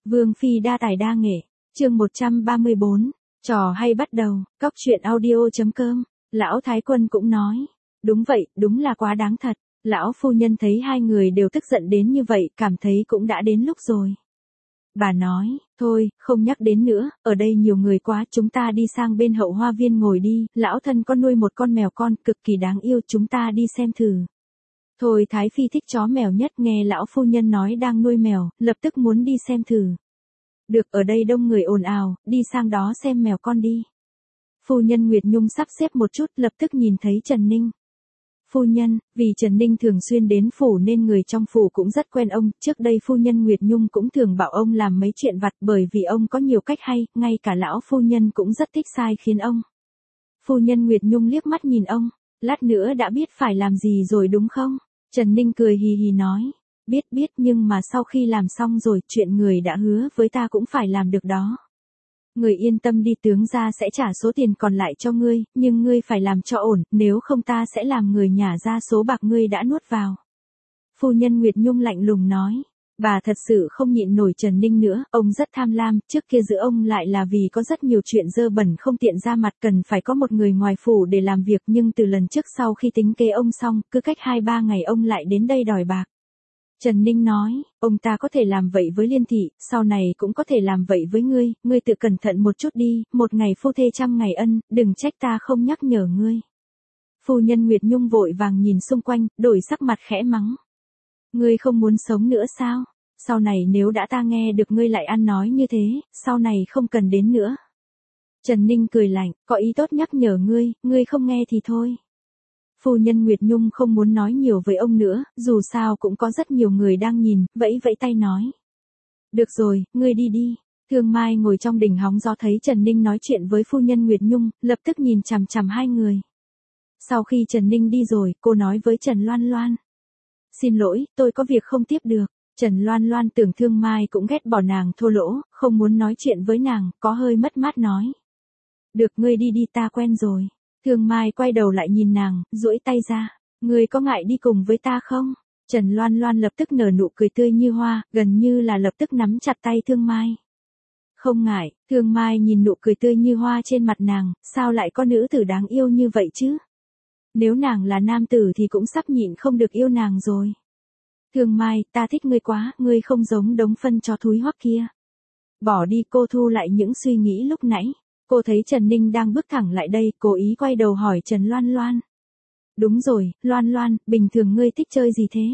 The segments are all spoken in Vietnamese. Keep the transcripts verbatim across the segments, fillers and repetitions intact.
Vương Phi đa tài đa nghệ, chương một trăm ba mươi bốn, trò hay bắt đầu, cóc truyện audio.com, lão Thái Quân cũng nói, đúng vậy, đúng là quá đáng thật, lão phu nhân thấy hai người đều tức giận đến như vậy, cảm thấy cũng đã đến lúc rồi. Bà nói, thôi, không nhắc đến nữa, ở đây nhiều người quá, chúng ta đi sang bên hậu hoa viên ngồi đi, lão thân có nuôi một con mèo con cực kỳ đáng yêu, chúng ta đi xem thử. Thôi Thái Phi thích chó mèo nhất, nghe lão phu nhân nói đang nuôi mèo, lập tức muốn đi xem thử. Được, ở đây đông người ồn ào, đi sang đó xem mèo con đi. Phu nhân Nguyệt Nhung sắp xếp một chút, lập tức nhìn thấy Trần Ninh. Phu nhân, vì Trần Ninh thường xuyên đến phủ nên người trong phủ cũng rất quen ông, trước đây phu nhân Nguyệt Nhung cũng thường bảo ông làm mấy chuyện vặt bởi vì ông có nhiều cách hay, ngay cả lão phu nhân cũng rất thích sai khiến ông. Phu nhân Nguyệt Nhung liếc mắt nhìn ông, lát nữa đã biết phải làm gì rồi đúng không? Trần Ninh cười hì hì nói, biết biết nhưng mà sau khi làm xong rồi, chuyện người đã hứa với ta cũng phải làm được đó. Người yên tâm đi, tướng gia sẽ trả số tiền còn lại cho ngươi, nhưng ngươi phải làm cho ổn, nếu không ta sẽ làm người nhả ra số bạc ngươi đã nuốt vào. Phu nhân Nguyệt Nhung lạnh lùng nói, bà thật sự không nhịn nổi Trần Ninh nữa, ông rất tham lam, trước kia giữ ông lại là vì có rất nhiều chuyện dơ bẩn không tiện ra mặt, cần phải có một người ngoài phủ để làm việc, nhưng từ lần trước sau khi tính kế ông xong, cứ cách hai ba ngày ông lại đến đây đòi bạc. Trần Ninh nói, ông ta có thể làm vậy với Liên thị, sau này cũng có thể làm vậy với ngươi, ngươi tự cẩn thận một chút đi, một ngày phu thê trăm ngày ân, đừng trách ta không nhắc nhở ngươi. Phu nhân Nguyệt Nhung vội vàng nhìn xung quanh, đổi sắc mặt khẽ mắng. Ngươi không muốn sống nữa sao? Sau này nếu đã ta nghe được ngươi lại ăn nói như thế, sau này không cần đến nữa. Trần Ninh cười lạnh, có ý tốt nhắc nhở ngươi, ngươi không nghe thì thôi. Phu nhân Nguyệt Nhung không muốn nói nhiều với ông nữa, dù sao cũng có rất nhiều người đang nhìn, vẫy vẫy tay nói. Được rồi, ngươi đi đi. Thương Mai ngồi trong đình hóng gió thấy Trần Ninh nói chuyện với phu nhân Nguyệt Nhung, lập tức nhìn chằm chằm hai người. Sau khi Trần Ninh đi rồi, cô nói với Trần Loan Loan. Xin lỗi, tôi có việc không tiếp được. Trần Loan Loan tưởng Thương Mai cũng ghét bỏ nàng thô lỗ, không muốn nói chuyện với nàng, có hơi mất mát nói. Được, ngươi đi đi, ta quen rồi. Thương Mai quay đầu lại nhìn nàng, duỗi tay ra. Ngươi có ngại đi cùng với ta không? Trần Loan Loan lập tức nở nụ cười tươi như hoa, gần như là lập tức nắm chặt tay Thương Mai. Không ngại, Thương Mai nhìn nụ cười tươi như hoa trên mặt nàng, sao lại có nữ tử đáng yêu như vậy chứ? Nếu nàng là nam tử thì cũng sắp nhịn không được yêu nàng rồi. Thương Mai, ta thích ngươi quá, ngươi không giống đống phân chó thúi hoắc kia. Bỏ đi, cô thu lại những suy nghĩ lúc nãy. Cô thấy Trần Ninh đang bước thẳng lại đây, cố ý quay đầu hỏi Trần Loan Loan. Đúng rồi, Loan Loan, bình thường ngươi thích chơi gì thế?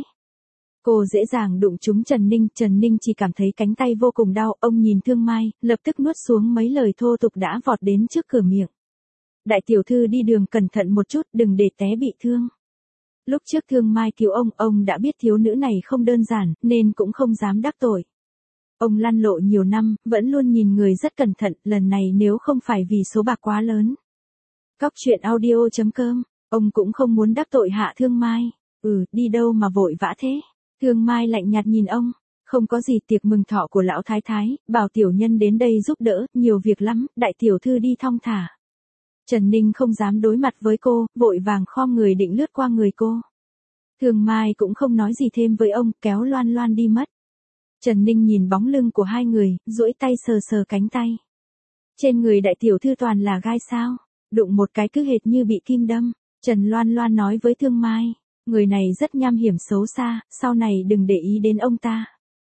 Cô dễ dàng đụng trúng Trần Ninh, Trần Ninh chỉ cảm thấy cánh tay vô cùng đau, ông nhìn Thương Mai, lập tức nuốt xuống mấy lời thô tục đã vọt đến trước cửa miệng. Đại tiểu thư đi đường cẩn thận một chút, đừng để té bị thương. Lúc trước Thương Mai cứu ông, ông đã biết thiếu nữ này không đơn giản, nên cũng không dám đắc tội. Ông lăn lộn nhiều năm, vẫn luôn nhìn người rất cẩn thận, lần này nếu không phải vì số bạc quá lớn. Cóc truyện audio.com, ông cũng không muốn đắc tội Hạ Thương Mai. Ừ, đi đâu mà vội vã thế? Thương Mai lạnh nhạt nhìn ông, không có gì, tiệc mừng thọ của lão thái thái, bảo tiểu nhân đến đây giúp đỡ, nhiều việc lắm, đại tiểu thư đi thong thả. Trần Ninh không dám đối mặt với cô, vội vàng khom người định lướt qua người cô. Thương Mai cũng không nói gì thêm với ông, kéo Loan Loan đi mất. Trần Ninh nhìn bóng lưng của hai người, duỗi tay sờ sờ cánh tay. Trên người đại tiểu thư toàn là gai sao, đụng một cái cứ hệt như bị kim đâm. Trần Loan Loan nói với Thương Mai, người này rất nham hiểm xấu xa, sau này đừng để ý đến ông ta.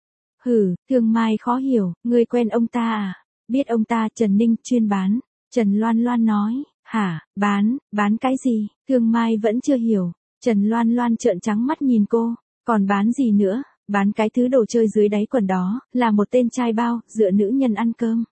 Hừ, Thương Mai khó hiểu, ngươi quen ông ta à? Biết ông ta, Trần Ninh, chuyên bán. Trần Loan Loan nói, hả, bán, bán cái gì? Thương Mai vẫn chưa hiểu. Trần Loan Loan trợn trắng mắt nhìn cô, còn bán gì nữa? Bán cái thứ đồ chơi dưới đáy quần đó, là một tên trai bao, dựa nữ nhân ăn cơm.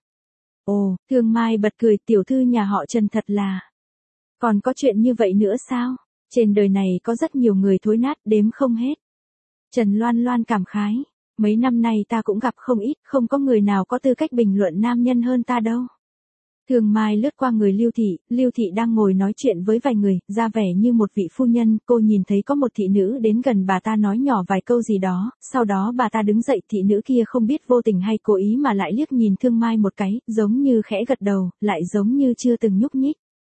Ồ, Thương Mai bật cười, tiểu thư nhà họ Trần thật là. Còn có chuyện như vậy nữa sao? Trên đời này có rất nhiều người thối nát, đếm không hết. Trần Loan Loan cảm khái, mấy năm nay ta cũng gặp không ít, không có người nào có tư cách bình luận nam nhân hơn ta đâu. Thương Mai lướt qua người Lưu Thị, Lưu Thị đang ngồi nói chuyện với vài người, ra vẻ như một vị phu nhân, cô nhìn thấy có một thị nữ đến gần bà ta nói nhỏ vài câu gì đó, sau đó bà ta đứng dậy, thị nữ kia không biết vô tình hay cố ý mà lại liếc nhìn Thương Mai một cái, giống như khẽ gật đầu, lại giống như chưa từng nhúc nhích.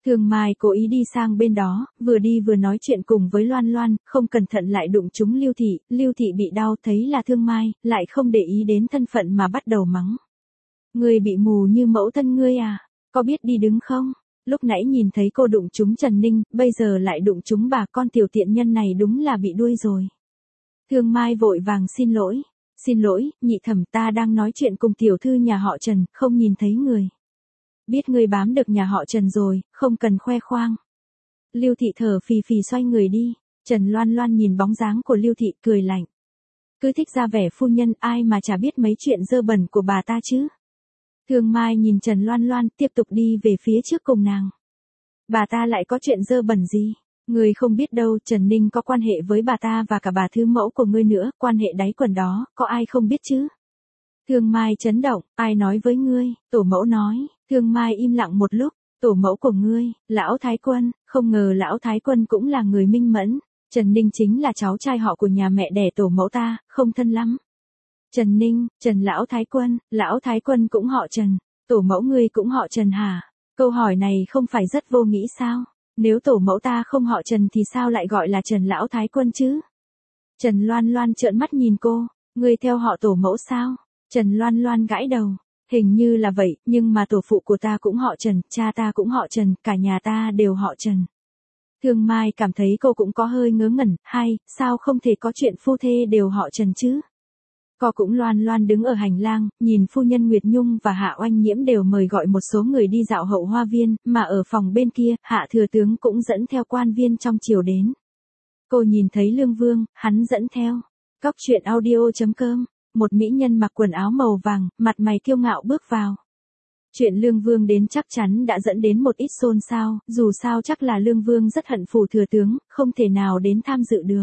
Thương Mai cố ý đi sang bên đó, vừa đi vừa nói chuyện cùng với Loan Loan, không cẩn thận lại đụng trúng Lưu Thị, Lưu Thị bị đau thấy là Thương Mai, lại không để ý đến thân phận mà bắt đầu mắng. Ngươi bị mù như mẫu thân ngươi à, có biết đi đứng không? Lúc nãy nhìn thấy cô đụng trúng Trần Ninh, bây giờ lại đụng trúng bà con tiểu tiện nhân này đúng là bị đuôi rồi. Thương Mai vội vàng xin lỗi, xin lỗi, nhị thẩm ta đang nói chuyện cùng tiểu thư nhà họ Trần, không nhìn thấy người. Biết ngươi bám được nhà họ Trần rồi, không cần khoe khoang. Lưu Thị thở phì phì xoay người đi, Trần Loan Loan nhìn bóng dáng của Lưu Thị cười lạnh. Cứ thích ra vẻ phu nhân ai mà chả biết mấy chuyện dơ bẩn của bà ta chứ. Thương Mai nhìn Trần Loan Loan tiếp tục đi về phía trước cùng nàng. Bà ta lại có chuyện dơ bẩn gì? Ngươi không biết đâu, Trần Ninh có quan hệ với bà ta và cả bà thứ mẫu của ngươi nữa, quan hệ đáy quần đó, có ai không biết chứ? Thương Mai chấn động, ai nói với ngươi? Tổ mẫu nói. Thương Mai im lặng một lúc, tổ mẫu của ngươi, lão Thái Quân, không ngờ lão Thái Quân cũng là người minh mẫn. Trần Ninh chính là cháu trai họ của nhà mẹ đẻ tổ mẫu ta, không thân lắm. Trần Ninh, Trần lão Thái Quân, lão Thái Quân cũng họ Trần, tổ mẫu ngươi cũng họ Trần hả? Câu hỏi này không phải rất vô nghĩ sao? Nếu tổ mẫu ta không họ Trần thì sao lại gọi là Trần lão Thái Quân chứ? Trần Loan Loan trợn mắt nhìn cô, ngươi theo họ tổ mẫu sao? Trần Loan Loan gãi đầu, hình như là vậy, nhưng mà tổ phụ của ta cũng họ Trần, cha ta cũng họ Trần, cả nhà ta đều họ Trần. Thương Mai cảm thấy cô cũng có hơi ngớ ngẩn, hay, sao không thể có chuyện phu thê đều họ Trần chứ? Cô cũng Loan Loan đứng ở hành lang, nhìn phu nhân Nguyệt Nhung và Hạ Oanh Nhiễm đều mời gọi một số người đi dạo hậu hoa viên, mà ở phòng bên kia, Hạ Thừa Tướng cũng dẫn theo quan viên trong triều đến. Cô nhìn thấy Lương Vương, hắn dẫn theo. Cóc truyện audio chấm com, một mỹ nhân mặc quần áo màu vàng, mặt mày kiêu ngạo bước vào. Chuyện Lương Vương đến chắc chắn đã dẫn đến một ít xôn xao, dù sao chắc là Lương Vương rất hận Phủ Thừa Tướng, không thể nào đến tham dự được.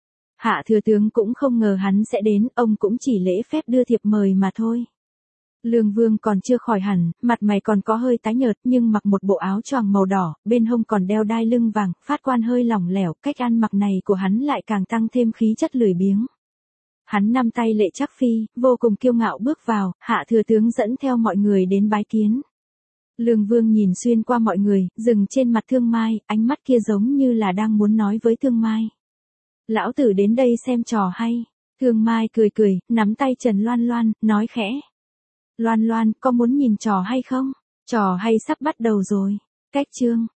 Hạ Thừa Tướng cũng không ngờ hắn sẽ đến, ông cũng chỉ lễ phép đưa thiệp mời mà thôi. Lương Vương còn chưa khỏi hẳn, mặt mày còn có hơi tái nhợt nhưng mặc một bộ áo choàng màu đỏ, bên hông còn đeo đai lưng vàng, phát quan hơi lỏng lẻo, cách ăn mặc này của hắn lại càng tăng thêm khí chất lười biếng. Hắn nắm tay Lệ Trác Phi, vô cùng kiêu ngạo bước vào, Hạ Thừa Tướng dẫn theo mọi người đến bái kiến. Lương Vương nhìn xuyên qua mọi người, dừng trên mặt Thương Mai, ánh mắt kia giống như là đang muốn nói với Thương Mai. Lão tử đến đây xem trò hay. Thương Mai cười cười, nắm tay Trần Loan Loan, nói khẽ. Loan Loan, có muốn nhìn trò hay không? Trò hay sắp bắt đầu rồi. Cách chương.